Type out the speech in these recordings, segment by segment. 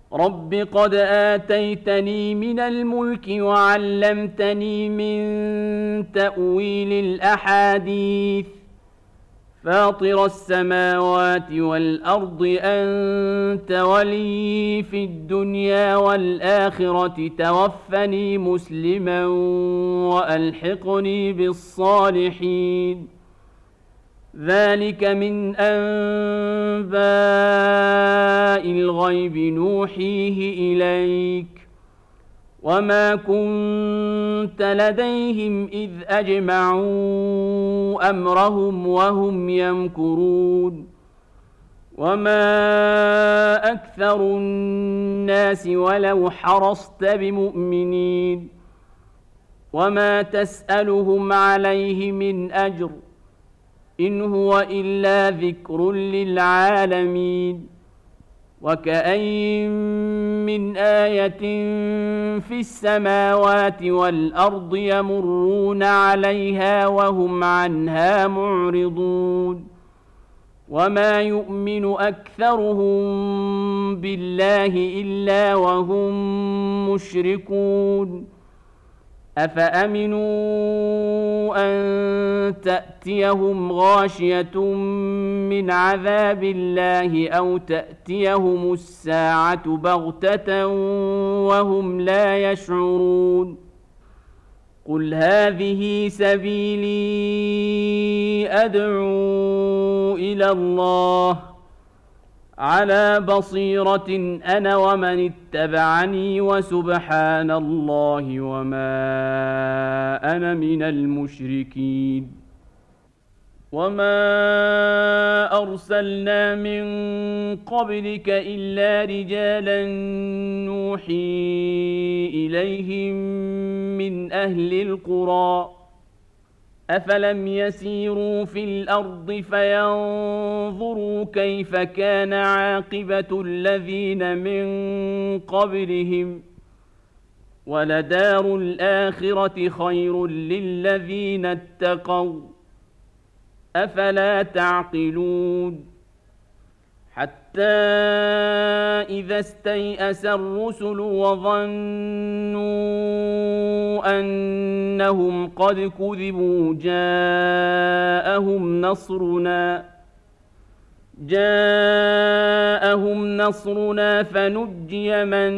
رب قد آتيتني من الملك وعلمتني من تأويل الأحاديث فاطر السماوات والأرض أنت ولي في الدنيا والآخرة توفني مسلما وألحقني بالصالحين ذلك من أنباء الغيب نوحيه إليك وما كنت لديهم إذ أجمعوا أمرهم وهم يمكرون وما أكثر الناس ولو حرصت بمؤمنين وما تسألهم عليه من أجر إن هو إلا ذكر للعالمين وكأين من آية في السماوات والأرض يمرون عليها وهم عنها معرضون وما يؤمن أكثرهم بالله إلا وهم مشركون أفأمنوا أن تأتيهم غاشية من عذاب الله أو تأتيهم الساعة بغتة وهم لا يشعرون قل هذه سبيلي أدعو إلى الله على بصيرة أنا ومن اتبعني وسبحان الله وما أنا من المشركين وما أرسلنا من قبلك إلا رجالا نوحي إليهم من أهل القرى أفلم يسيروا في الأرض فينظروا كيف كان عاقبة الذين من قبلهم ولدار الآخرة خير للذين اتقوا أفلا تعقلون حتى إذا استيأس الرسل وظنوا أنهم قد كذبوا جاءهم نصرنا فنجي من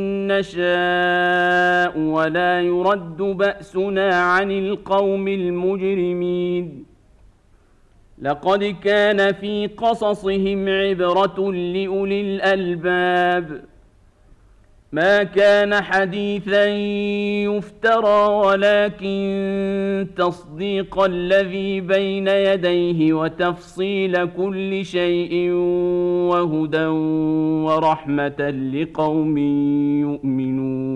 نشاء ولا يرد بأسنا عن القوم المجرمين لقد كان في قصصهم عبرة لأولي الألباب ما كان حديثا يفترى ولكن تصديق الذي بين يديه وتفصيل كل شيء وهدى ورحمة لقوم يؤمنون